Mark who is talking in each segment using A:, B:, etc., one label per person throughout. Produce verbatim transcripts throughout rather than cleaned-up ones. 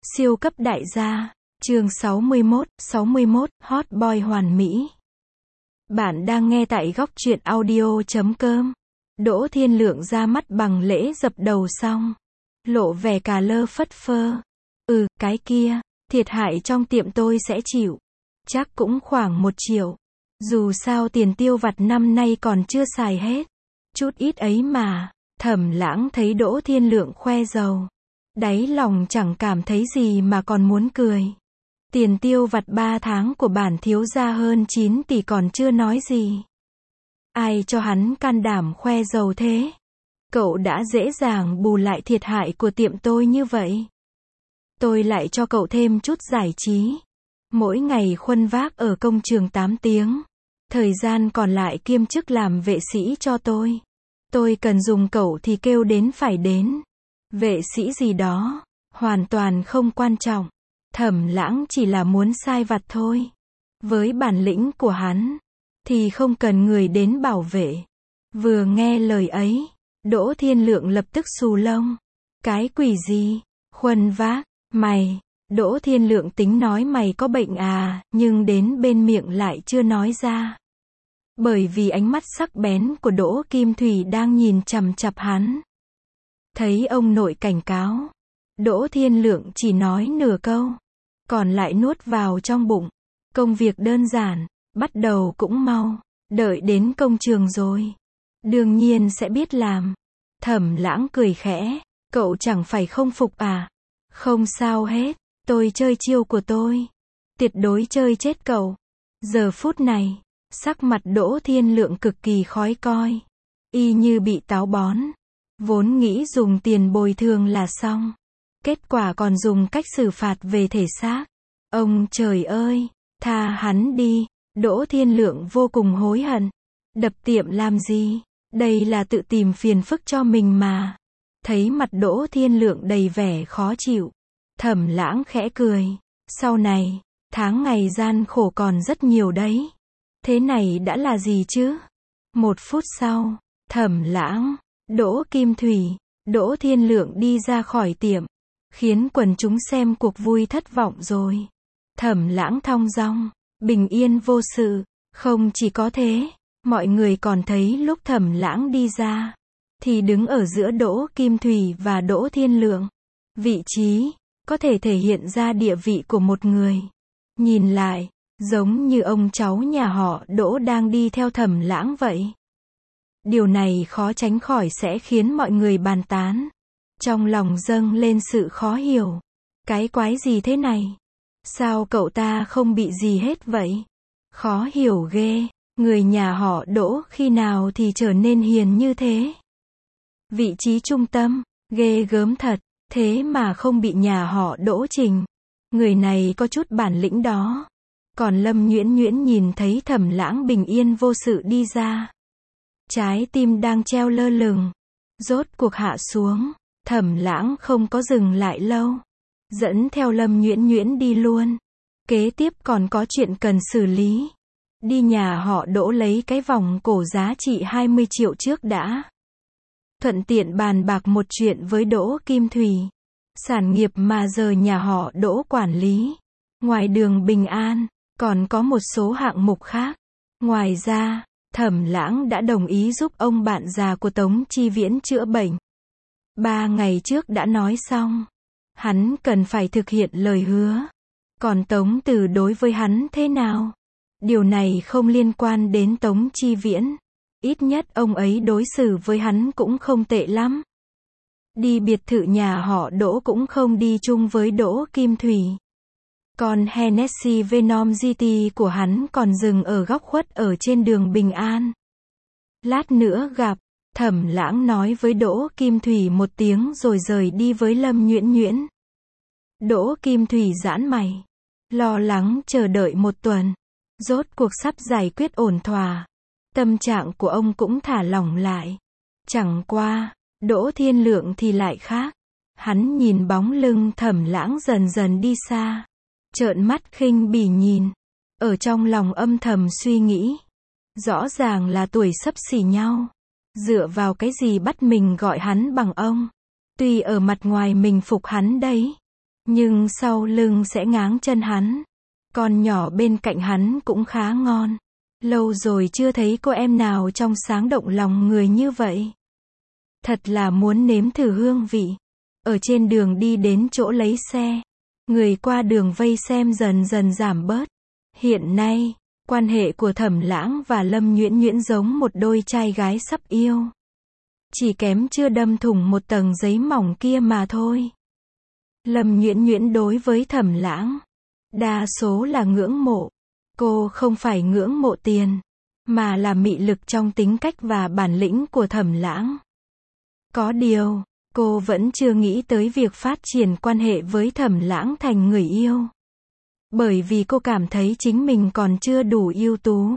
A: Siêu cấp đại gia, chương sáu mươi mốt, sáu mươi mốt, Hot Boy hoàn mỹ. Bạn đang nghe tại góc truyện audio chấm com. Đỗ Thiên Lượng ra mắt bằng lễ dập đầu xong, lộ vẻ cà lơ phất phơ. Ừ, cái kia, thiệt hại trong tiệm tôi sẽ chịu. Chắc cũng khoảng một triệu. Dù sao tiền tiêu vặt năm nay còn chưa xài hết. Chút ít ấy mà. Thẩm Lãng thấy Đỗ Thiên Lượng khoe giàu, đáy lòng chẳng cảm thấy gì mà còn muốn cười. Tiền tiêu vặt ba tháng của bản thiếu gia hơn chín tỷ còn chưa nói gì. Ai cho hắn can đảm khoe giàu thế? Cậu đã dễ dàng bù lại thiệt hại của tiệm tôi như vậy. Tôi lại cho cậu thêm chút giải trí. Mỗi ngày khuân vác ở công trường tám tiếng. Thời gian còn lại kiêm chức làm vệ sĩ cho tôi. Tôi cần dùng cậu thì kêu đến phải đến. Vệ sĩ gì đó, hoàn toàn không quan trọng. Thẩm Lãng chỉ là muốn sai vặt thôi. Với bản lĩnh của hắn, thì không cần người đến bảo vệ. Vừa nghe lời ấy, Đỗ Thiên Lượng lập tức xù lông. Cái quỷ gì? Khuân vác, mày. Đỗ Thiên Lượng tính nói mày có bệnh à, nhưng đến bên miệng lại chưa nói ra. Bởi vì ánh mắt sắc bén của Đỗ Kim Thủy đang nhìn chằm chằm hắn. Thấy ông nội cảnh cáo, Đỗ Thiên Lượng chỉ nói nửa câu, còn lại nuốt vào trong bụng. Công việc đơn giản, bắt đầu cũng mau, đợi đến công trường rồi, đương nhiên sẽ biết làm. Thẩm Lãng cười khẽ, cậu chẳng phải không phục à? Không sao hết, tôi chơi chiêu của tôi, tuyệt đối chơi chết cậu. Giờ phút này, sắc mặt Đỗ Thiên Lượng cực kỳ khó coi, y như bị táo bón. Vốn nghĩ dùng tiền bồi thường là xong, kết quả còn dùng cách xử phạt về thể xác. Ông trời ơi, tha hắn đi. Đỗ Thiên Lượng vô cùng hối hận. Đập tiệm làm gì? Đây là tự tìm phiền phức cho mình mà. Thấy mặt Đỗ Thiên Lượng đầy vẻ khó chịu, Thẩm Lãng khẽ cười. Sau này, tháng ngày gian khổ còn rất nhiều đấy. Thế này đã là gì chứ? Một phút sau, Thẩm Lãng, Đỗ Kim Thủy, Đỗ Thiên Lượng đi ra khỏi tiệm, khiến quần chúng xem cuộc vui thất vọng rồi. Thẩm Lãng thong dong, bình yên vô sự. Không chỉ có thế, mọi người còn thấy lúc Thẩm Lãng đi ra, thì đứng ở giữa Đỗ Kim Thủy và Đỗ Thiên Lượng. Vị trí, có thể thể hiện ra địa vị của một người. Nhìn lại, giống như ông cháu nhà họ Đỗ đang đi theo Thẩm Lãng vậy. Điều này khó tránh khỏi sẽ khiến mọi người bàn tán. Trong lòng dâng lên sự khó hiểu. Cái quái gì thế này? Sao cậu ta không bị gì hết vậy? Khó hiểu ghê. Người nhà họ Đỗ khi nào thì trở nên hiền như thế? Vị trí trung tâm, ghê gớm thật. Thế mà không bị nhà họ Đỗ trình. Người này có chút bản lĩnh đó. Còn Lâm Nhuyễn Nhuyễn nhìn thấy Thẩm Lãng bình yên vô sự đi ra, trái tim đang treo lơ lửng, rốt cuộc hạ xuống. Thẩm Lãng không có dừng lại lâu, dẫn theo Lâm Nhuyễn Nhuyễn đi luôn. Kế tiếp còn có chuyện cần xử lý. Đi nhà họ Đỗ lấy cái vòng cổ giá trị hai mươi triệu trước đã. Thuận tiện bàn bạc một chuyện với Đỗ Kim Thủy. Sản nghiệp mà giờ nhà họ Đỗ quản lý, ngoài đường Bình An, còn có một số hạng mục khác. Ngoài ra, Thẩm Lãng đã đồng ý giúp ông bạn già của Tống Chi Viễn chữa bệnh. Ba ngày trước đã nói xong, hắn cần phải thực hiện lời hứa. Còn Tống Từ đối với hắn thế nào? Điều này không liên quan đến Tống Chi Viễn. Ít nhất ông ấy đối xử với hắn cũng không tệ lắm. Đi biệt thự nhà họ Đỗ cũng không đi chung với Đỗ Kim Thủy. Còn Hennessy Venom giê tê của hắn còn dừng ở góc khuất ở trên đường Bình An. Lát nữa gặp. Thẩm Lãng nói với Đỗ Kim Thủy một tiếng rồi rời đi với Lâm Nhuyễn Nhuyễn. Đỗ Kim Thủy giãn mày, lo lắng chờ đợi một tuần. Rốt cuộc sắp giải quyết ổn thỏa. Tâm trạng của ông cũng thả lỏng lại. Chẳng qua, Đỗ Thiên Lượng thì lại khác. Hắn nhìn bóng lưng Thẩm Lãng dần dần đi xa, trợn mắt khinh bỉ nhìn. Ở trong lòng âm thầm suy nghĩ, rõ ràng là tuổi xấp xỉ nhau, dựa vào cái gì bắt mình gọi hắn bằng ông? Tuy ở mặt ngoài mình phục hắn đấy, nhưng sau lưng sẽ ngáng chân hắn. Con nhỏ bên cạnh hắn cũng khá ngon. Lâu rồi chưa thấy cô em nào trong sáng động lòng người như vậy. Thật là muốn nếm thử hương vị. Ở trên đường đi đến chỗ lấy xe, người qua đường vây xem dần dần giảm bớt. Hiện nay, quan hệ của Thẩm Lãng và Lâm Nhuyễn Nhuyễn giống một đôi trai gái sắp yêu. Chỉ kém chưa đâm thủng một tầng giấy mỏng kia mà thôi. Lâm Nhuyễn Nhuyễn đối với Thẩm Lãng, đa số là ngưỡng mộ. Cô không phải ngưỡng mộ tiền, mà là mị lực trong tính cách và bản lĩnh của Thẩm Lãng. Có điều, cô vẫn chưa nghĩ tới việc phát triển quan hệ với Thẩm Lãng thành người yêu. Bởi vì cô cảm thấy chính mình còn chưa đủ ưu tú.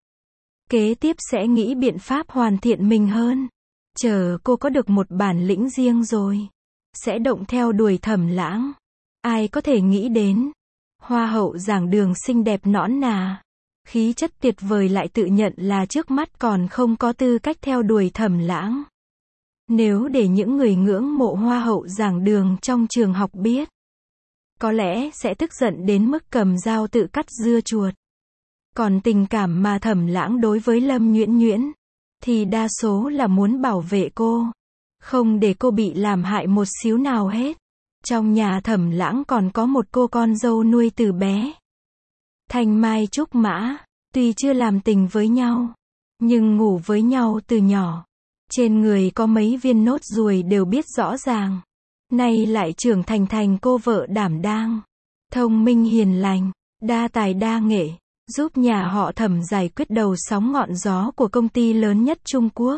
A: Kế tiếp sẽ nghĩ biện pháp hoàn thiện mình hơn. Chờ cô có được một bản lĩnh riêng rồi, sẽ động theo đuổi Thẩm Lãng. Ai có thể nghĩ đến, hoa hậu giảng đường xinh đẹp nõn nà, khí chất tuyệt vời lại tự nhận là trước mắt còn không có tư cách theo đuổi Thẩm Lãng. Nếu để những người ngưỡng mộ hoa hậu giảng đường trong trường học biết, có lẽ sẽ tức giận đến mức cầm dao tự cắt dưa chuột. Còn tình cảm mà Thẩm Lãng đối với Lâm Nhuyễn Nhuyễn, thì đa số là muốn bảo vệ cô, không để cô bị làm hại một xíu nào hết. Trong nhà Thẩm Lãng còn có một cô con dâu nuôi từ bé. Thanh Mai Trúc Mã, tuy chưa làm tình với nhau, nhưng ngủ với nhau từ nhỏ. Trên người có mấy viên nốt ruồi đều biết rõ ràng. Nay lại trưởng thành thành cô vợ đảm đang, thông minh hiền lành, đa tài đa nghệ, giúp nhà họ Thẩm giải quyết đầu sóng ngọn gió của công ty lớn nhất Trung Quốc.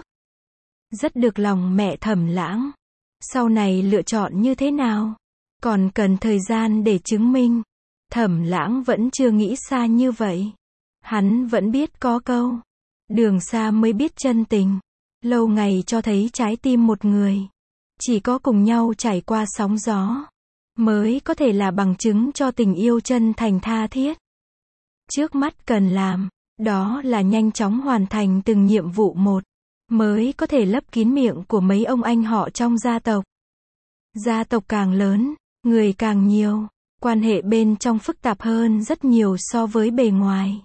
A: Rất được lòng mẹ Thẩm Lãng. Sau này lựa chọn như thế nào, còn cần thời gian để chứng minh. Thẩm Lãng vẫn chưa nghĩ xa như vậy. Hắn vẫn biết có câu, đường xa mới biết chân tình. Lâu ngày cho thấy trái tim một người, chỉ có cùng nhau trải qua sóng gió, mới có thể là bằng chứng cho tình yêu chân thành tha thiết. Trước mắt cần làm, đó là nhanh chóng hoàn thành từng nhiệm vụ một, mới có thể lấp kín miệng của mấy ông anh họ trong gia tộc. Gia tộc càng lớn, người càng nhiều, quan hệ bên trong phức tạp hơn rất nhiều so với bề ngoài.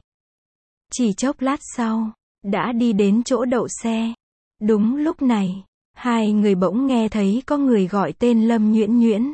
A: Chỉ chốc lát sau, đã đi đến chỗ đậu xe. Đúng lúc này, hai người bỗng nghe thấy có người gọi tên Lâm Nhuyễn Nhuyễn.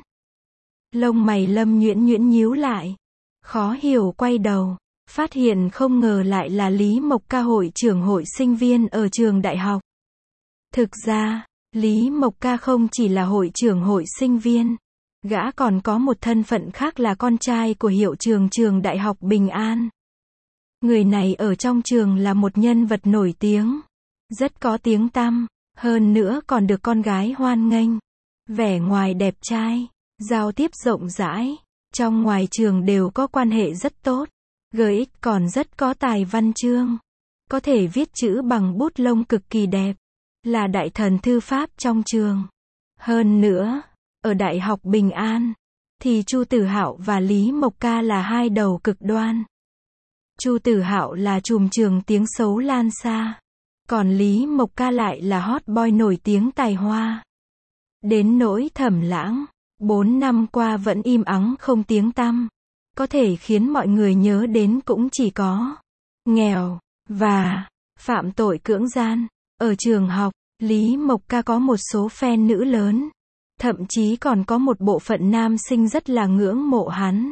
A: Lông mày Lâm Nhuyễn Nhuyễn nhíu lại, khó hiểu quay đầu, phát hiện không ngờ lại là Lý Mộc Ca, hội trưởng hội sinh viên ở trường đại học. Thực ra, Lý Mộc Ca không chỉ là hội trưởng hội sinh viên, gã còn có một thân phận khác là con trai của hiệu trưởng trường đại học Bình An. Người này ở trong trường là một nhân vật nổi tiếng, rất có tiếng tăm, hơn nữa còn được con gái hoan nghênh. Vẻ ngoài đẹp trai, giao tiếp rộng rãi, trong ngoài trường đều có quan hệ rất tốt. giê ích còn rất có tài văn chương, có thể viết chữ bằng bút lông cực kỳ đẹp, là đại thần thư pháp trong trường. Hơn nữa, ở Đại học Bình An, thì Chu Tử Hạo và Lý Mộc Ca là hai đầu cực đoan. Chu Tử Hạo là trùm trường tiếng xấu lan xa, còn Lý Mộc Ca lại là hot boy nổi tiếng tài hoa. Đến nỗi Thẩm Lãng, bốn năm qua vẫn im ắng không tiếng tăm, có thể khiến mọi người nhớ đến cũng chỉ có nghèo và phạm tội cưỡng gian. Ở trường học, Lý Mộc Ca có một số fan nữ lớn, thậm chí còn có một bộ phận nam sinh rất là ngưỡng mộ hắn.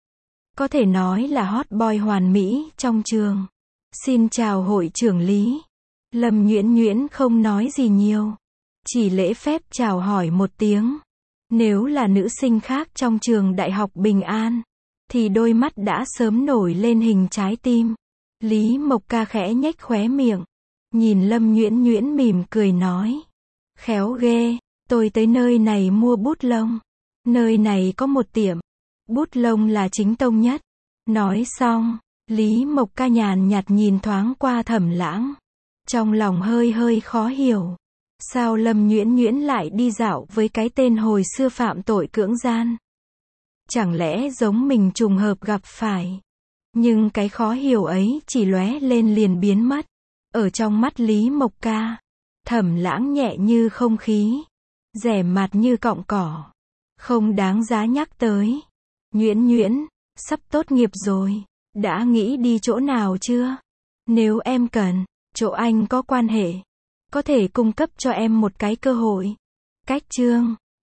A: Có thể nói là hot boy hoàn mỹ trong trường. Xin chào hội trưởng Lý. Lâm Nhuyễn Nhuyễn không nói gì nhiều, chỉ lễ phép chào hỏi một tiếng. Nếu là nữ sinh khác trong trường đại học Bình An, thì đôi mắt đã sớm nổi lên hình trái tim. Lý Mộc Ca khẽ nhếch khóe miệng, nhìn Lâm Nhuyễn Nhuyễn mỉm cười nói, khéo ghê, tôi tới nơi này mua bút lông. Nơi này có một tiệm bút lông là chính tông nhất. Nói xong, Lý Mộc Ca nhàn nhạt nhìn thoáng qua Thẩm Lãng, trong lòng hơi hơi khó hiểu. Sao Lâm Nhuyễn Nhuyễn lại đi dạo với cái tên hồi xưa phạm tội cưỡng gian? Chẳng lẽ giống mình trùng hợp gặp phải? Nhưng cái khó hiểu ấy chỉ lóe lên liền biến mất. Ở trong mắt Lý Mộc Ca, Thẩm Lãng nhẹ như không khí, rẻ mạt như cọng cỏ. Không đáng giá nhắc tới. Nhuyễn Nhuyễn, sắp tốt nghiệp rồi. Đã nghĩ đi chỗ nào chưa? Nếu em cần, chỗ anh có quan hệ. Có thể cung cấp cho em một cái cơ hội. Cách chương